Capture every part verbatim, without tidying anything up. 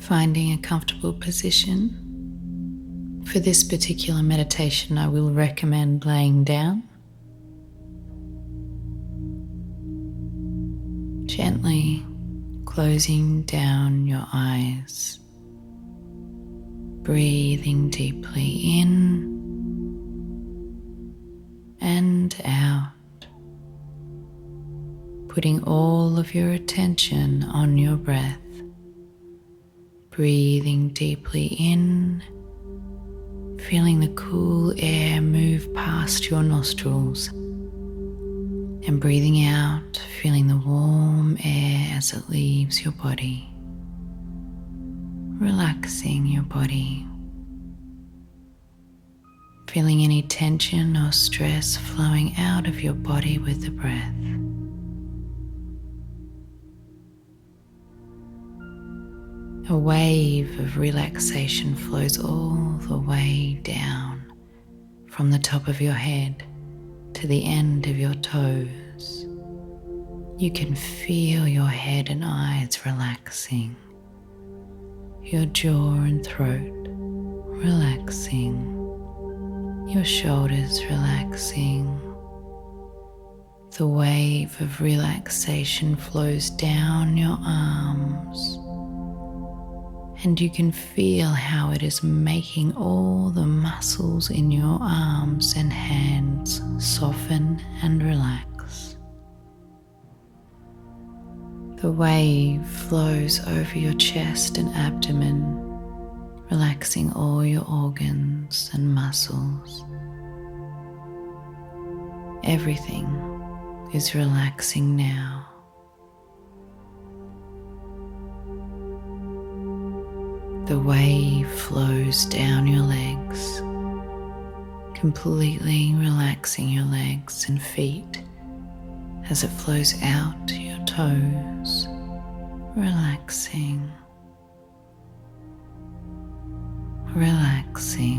Finding a comfortable position. For this particular meditation, I will recommend laying down. Gently closing down your eyes, breathing deeply in and out, putting all of your attention on your breath, breathing deeply in, feeling the cool air move past your nostrils, and breathing out, feeling the warm air as it leaves your body, relaxing your body, feeling any tension or stress flowing out of your body with the breath. A wave of relaxation flows all the way down from the top of your head to the end of your toes. You can feel your head and eyes relaxing, your jaw and throat relaxing, your shoulders relaxing. The wave of relaxation flows down your arms, and you can feel how it is making all the muscles in your arms and hands soften and relax. The wave flows over your chest and abdomen, relaxing all your organs and muscles. Everything is relaxing now. The wave flows down your legs, completely relaxing your legs and feet as it flows out to your toes, relaxing, relaxing.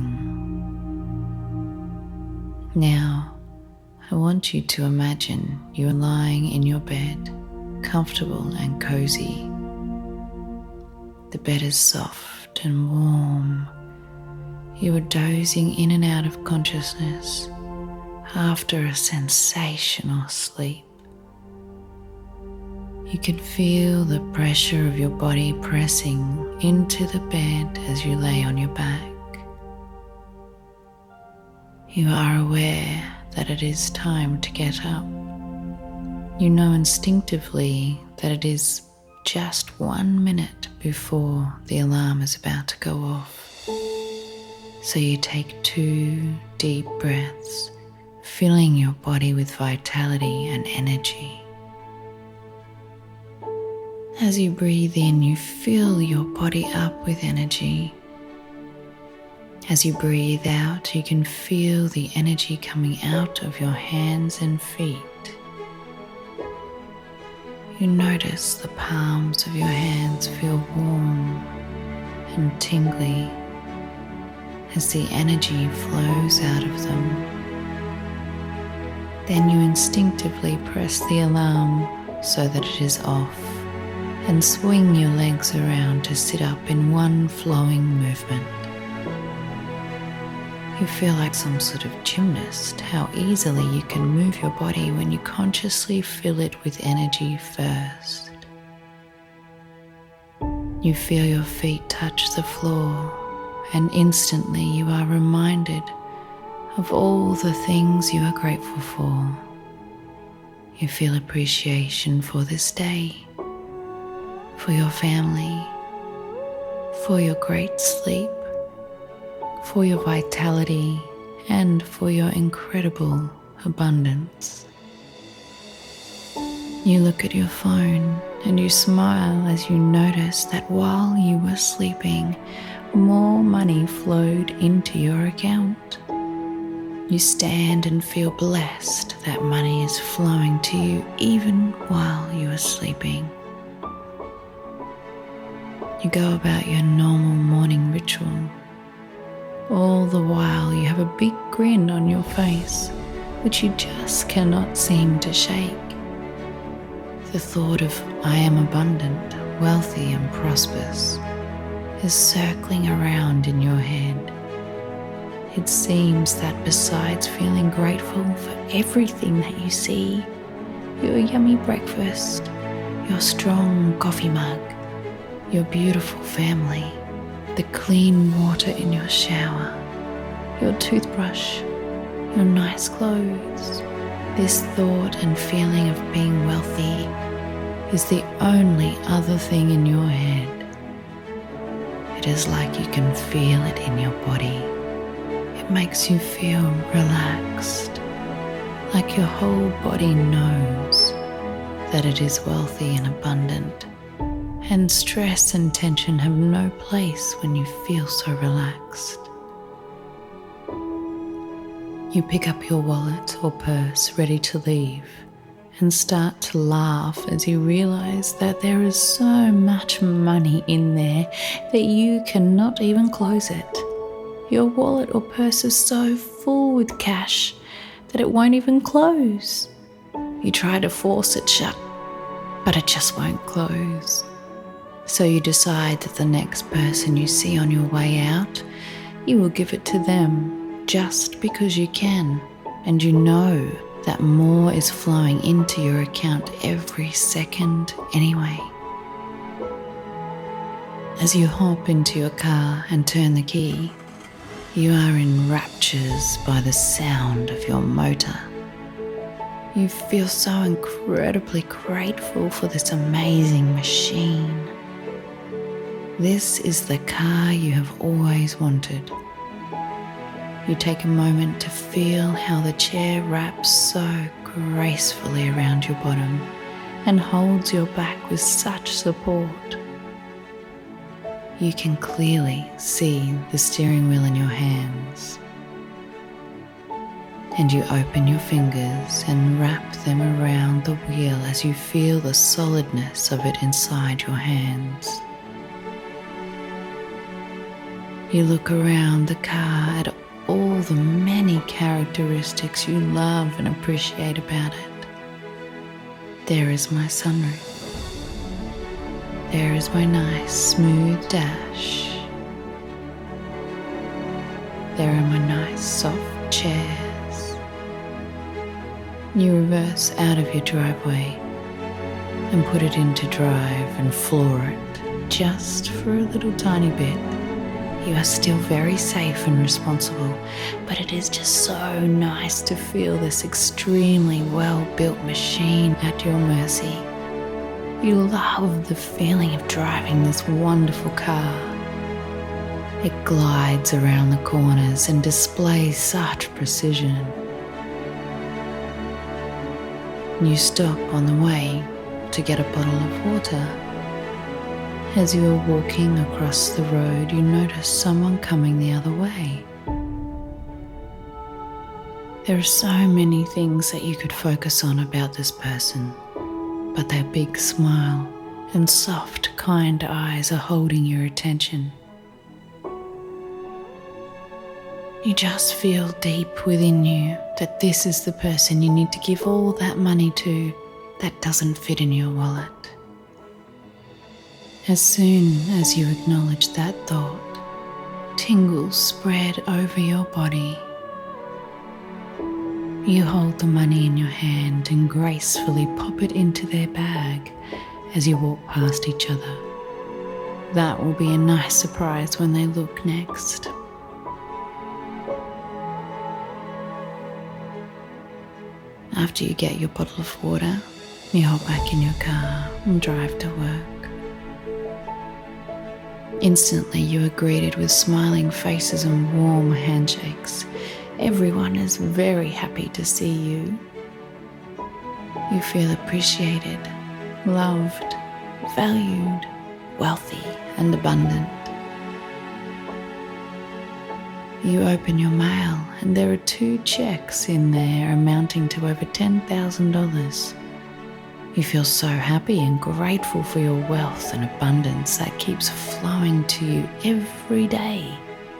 Now, I want you to imagine you are lying in your bed, comfortable and cozy. The bed is soft and warm. You are dozing in and out of consciousness after a sensational sleep. You can feel the pressure of your body pressing into the bed as you lay on your back. You are aware that it is time to get up. You know instinctively that it is just one minute before the alarm is about to go off. So you take two deep breaths, filling your body with vitality and energy. As you breathe in, you fill your body up with energy. As you breathe out, you can feel the energy coming out of your hands and feet. You notice the palms of your hands feel warm and tingly as the energy flows out of them. Then you instinctively press the alarm so that it is off and swing your legs around to sit up in one flowing movement. You feel like some sort of gymnast, how easily you can move your body when you consciously fill it with energy first. You feel your feet touch the floor, and instantly you are reminded of all the things you are grateful for. You feel appreciation for this day, for your family, for your great sleep, for your vitality, and for your incredible abundance. You look at your phone and you smile as you notice that while you were sleeping, more money flowed into your account. You stand and feel blessed that money is flowing to you even while you are sleeping. You go about your normal morning ritual. All the while you have a big grin on your face, which you just cannot seem to shake. The thought of I am abundant, wealthy and prosperous is circling around in your head. It seems that besides feeling grateful for everything that you see, your yummy breakfast, your strong coffee mug, your beautiful family, the clean water in your shower, your toothbrush, your nice clothes, this thought and feeling of being wealthy is the only other thing in your head. It is like you can feel it in your body. It makes you feel relaxed, like your whole body knows that it is wealthy and abundant, and stress and tension have no place when you feel so relaxed. You pick up your wallet or purse ready to leave and start to laugh as you realize that there is so much money in there that you cannot even close it. Your wallet or purse is so full with cash that it won't even close. You try to force it shut, but it just won't close. So you decide that the next person you see on your way out, you will give it to them just because you can, and you know that more is flowing into your account every second anyway. As you hop into your car and turn the key, you are in raptures by the sound of your motor. You feel so incredibly grateful for this amazing machine. This is the car you have always wanted. You take a moment to feel how the chair wraps so gracefully around your bottom and holds your back with such support. You can clearly see the steering wheel in your hands, and you open your fingers and wrap them around the wheel as you feel the solidness of it inside your hands. You look around the car at all the many characteristics you love and appreciate about it. There is my sunroof. There is my nice smooth dash. There are my nice soft chairs. You reverse out of your driveway and put it into drive and floor it just for a little tiny bit. You are still very safe and responsible, but it is just so nice to feel this extremely well-built machine at your mercy. You love the feeling of driving this wonderful car. It glides around the corners and displays such precision. You stop on the way to get a bottle of water. As you are walking across the road, you notice someone coming the other way. There are so many things that you could focus on about this person, but their big smile and soft, kind eyes are holding your attention. You just feel deep within you that this is the person you need to give all that money to that doesn't fit in your wallet. As soon as you acknowledge that thought, tingles spread over your body. You hold the money in your hand and gracefully pop it into their bag as you walk past each other. That will be a nice surprise when they look next. After you get your bottle of water, you hop back in your car and drive to work. Instantly you are greeted with smiling faces and warm handshakes. Everyone is very happy to see you. You feel appreciated, loved, valued, wealthy and abundant. You open your mail and there are two checks in there amounting to over ten thousand dollars. You feel so happy and grateful for your wealth and abundance that keeps flowing to you every day.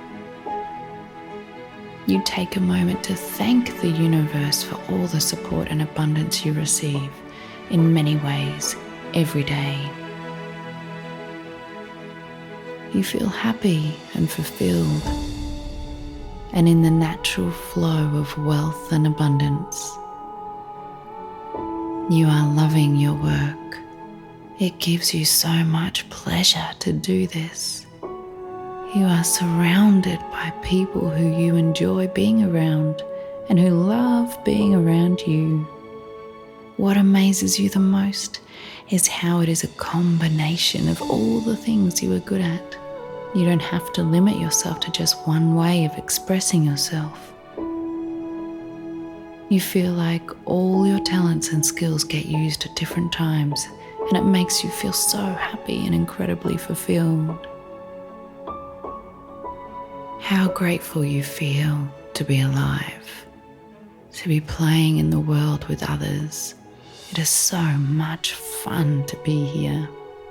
You take a moment to thank the universe for all the support and abundance you receive in many ways every day. you feel happy and fulfilled. And in the natural flow of wealth and abundance, you are loving your work. It gives you so much pleasure to do this. You are surrounded by people who you enjoy being around and who love being around you. What amazes you the most is how it is a combination of all the things you are good at. You don't have to limit yourself to just one way of expressing yourself. You feel like all your talents and skills get used at different times, and it makes you feel so happy and incredibly fulfilled. How grateful you feel to be alive, to be playing in the world with others. It is so much fun to be here.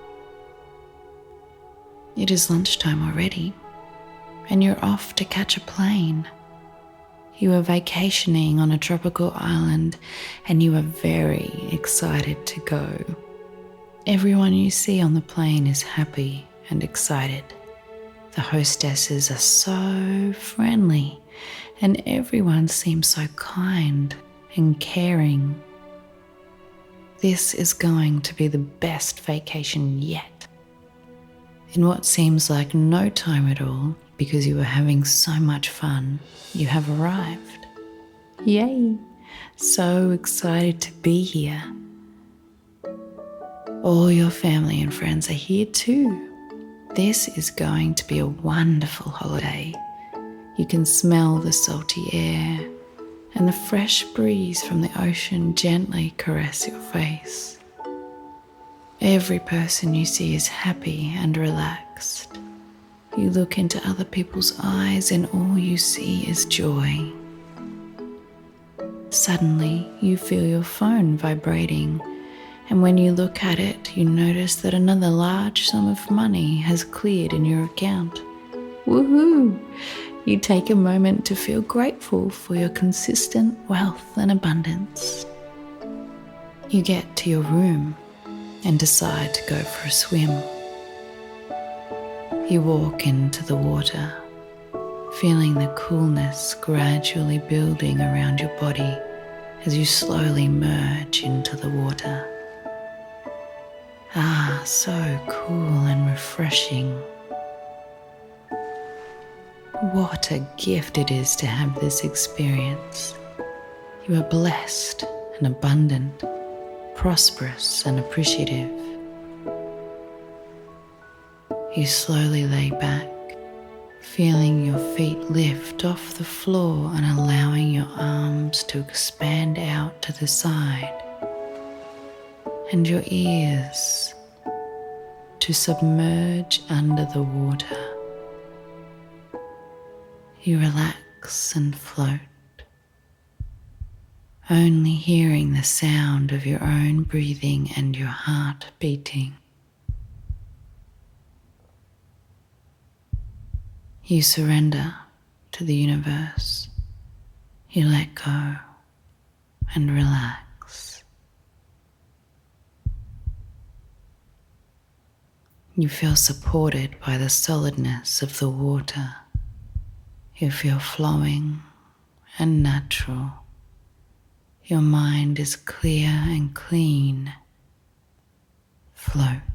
It is lunchtime already, and you're off to catch a plane. You are vacationing on a tropical island, and you are very excited to go. Everyone you see on the plane is happy and excited. The hostesses are so friendly, and everyone seems so kind and caring. This is going to be the best vacation yet. In what seems like no time at all, because you are having so much fun, you have arrived. Yay! So excited to be here. All your family and friends are here too. This is going to be a wonderful holiday. You can smell the salty air and the fresh breeze from the ocean gently caress your face. Every person you see is happy and relaxed. You look into other people's eyes and all you see is joy. Suddenly, you feel your phone vibrating, and when you look at it, you notice that another large sum of money has cleared in your account. Woohoo! You take a moment to feel grateful for your consistent wealth and abundance. You get to your room and decide to go for a swim. You walk into the water, feeling the coolness gradually building around your body as you slowly merge into the water. Ah, so cool and refreshing. What a gift it is to have this experience. You are blessed and abundant, prosperous and appreciative. You slowly lay back, feeling your feet lift off the floor and allowing your arms to expand out to the side, and your ears to submerge under the water. You relax and float, only hearing the sound of your own breathing and your heart beating. You surrender to the universe. You let go and relax. You feel supported by the solidness of the water. You feel flowing and natural. Your mind is clear and clean. Float.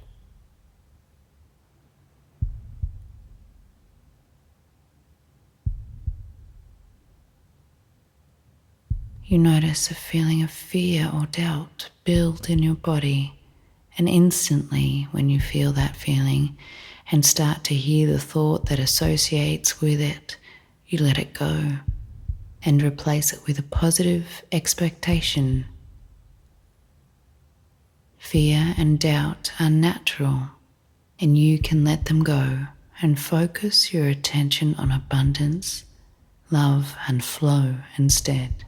You notice a feeling of fear or doubt build in your body, and instantly when you feel that feeling and start to hear the thought that associates with it, you let it go and replace it with a positive expectation. Fear and doubt are natural, and you can let them go and focus your attention on abundance, love, and flow instead.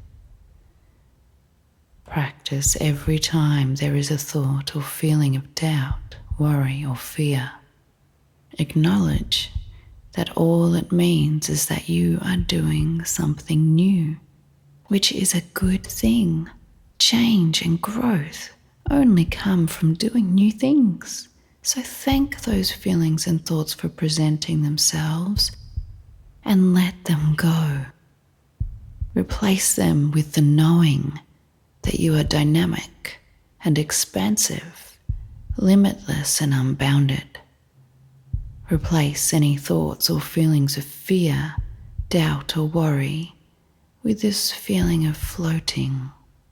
Practice every time there is a thought or feeling of doubt, worry, or fear. Acknowledge that all it means is that you are doing something new, which is a good thing. Change and growth only come from doing new things. So thank those feelings and thoughts for presenting themselves and let them go. Replace them with the knowing that you are dynamic and expansive, limitless and unbounded. Replace any thoughts or feelings of fear, doubt or worry with this feeling of floating.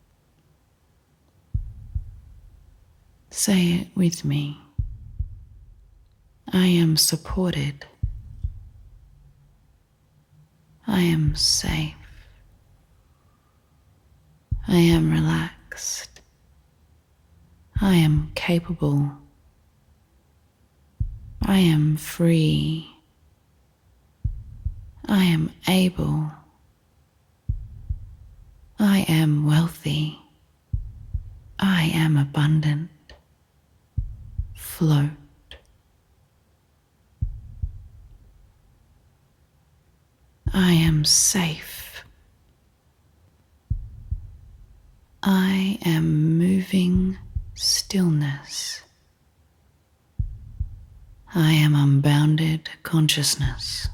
Say it with me. I am supported. I am safe. I am relaxed. I am capable. I am free. I am able. I am wealthy. I am abundant. Float. I am safe. I am moving stillness. I am unbounded consciousness.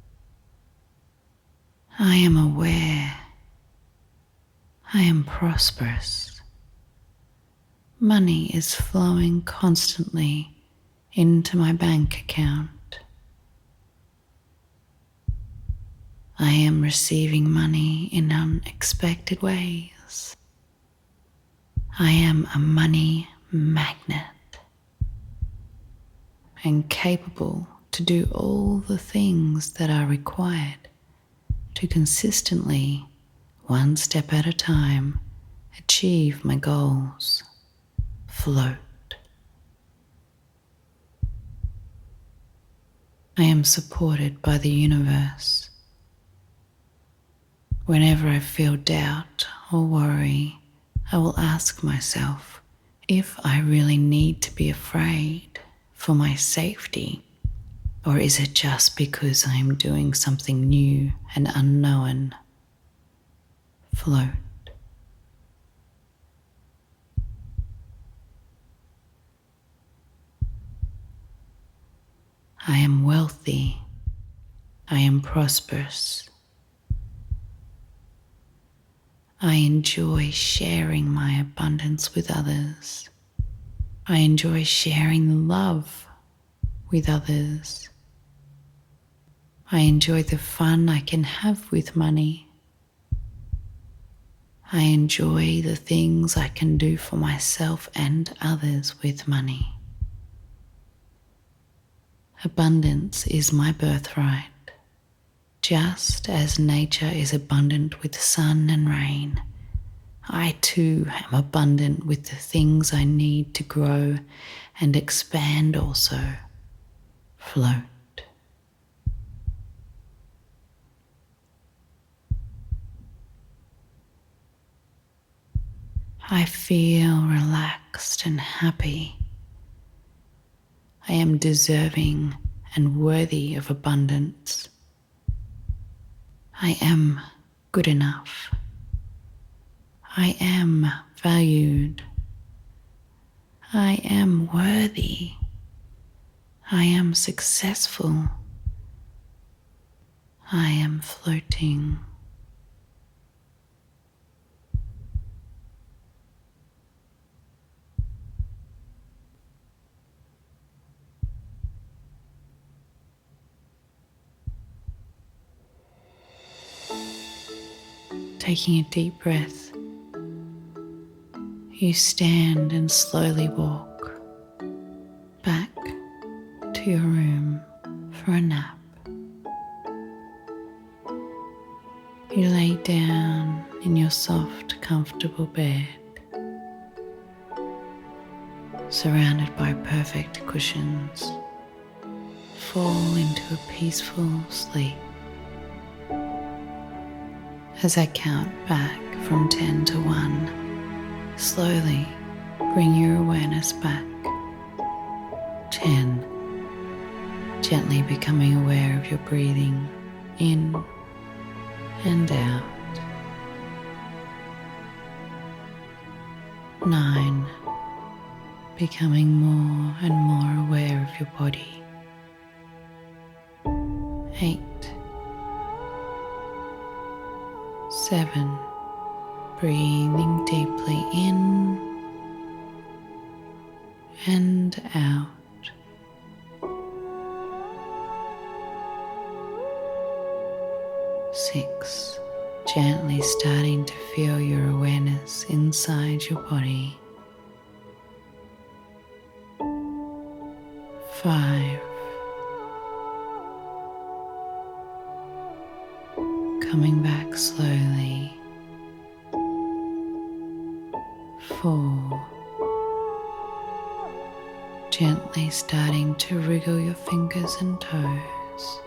I am aware. I am prosperous. Money is flowing constantly into my bank account. I am receiving money in unexpected ways. I am a money magnet and capable to do all the things that are required to consistently, one step at a time, achieve my goals. Float. I am supported by the universe. Whenever I feel doubt or worry, I will ask myself if I really need to be afraid for my safety, or is it just because I am doing something new and unknown? Float. I am wealthy. I am prosperous. I enjoy sharing my abundance with others. I enjoy sharing love with others. I enjoy the fun I can have with money. I enjoy the things I can do for myself and others with money. Abundance is my birthright. Just as nature is abundant with sun and rain, I too am abundant with the things I need to grow and expand also. Float. I feel relaxed and happy. I am deserving and worthy of abundance. I am good enough. I am valued. I am worthy. I am successful. I am floating. Taking a deep breath, you stand and slowly walk back to your room for a nap. You lay down in your soft, comfortable bed, surrounded by perfect cushions. Fall into a peaceful sleep. As I count back from ten to one, slowly bring your awareness back. ten. Gently becoming aware of your breathing in and out. nine. becoming more and more aware of your body. Eight, seven, breathing deeply in and out. Six, gently starting to feel your awareness inside your body. Five, coming back slowly. Four, gently starting to wriggle your fingers and toes.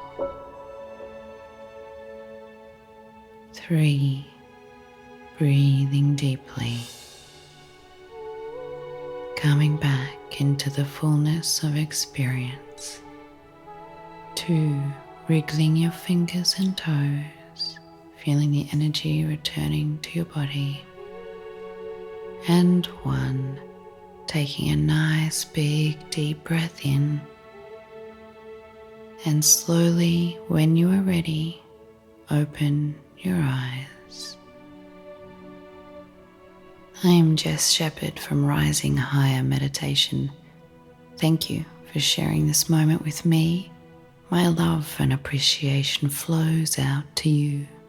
Three, breathing deeply, coming back into the fullness of experience. Two, wriggling your fingers and toes, feeling the energy returning to your body. And one, taking a nice big deep breath in, and slowly, when you are ready, open your eyes. I am Jess Shepherd from Rising Higher Meditation. Thank you for sharing this moment with me. My love and appreciation flows out to you.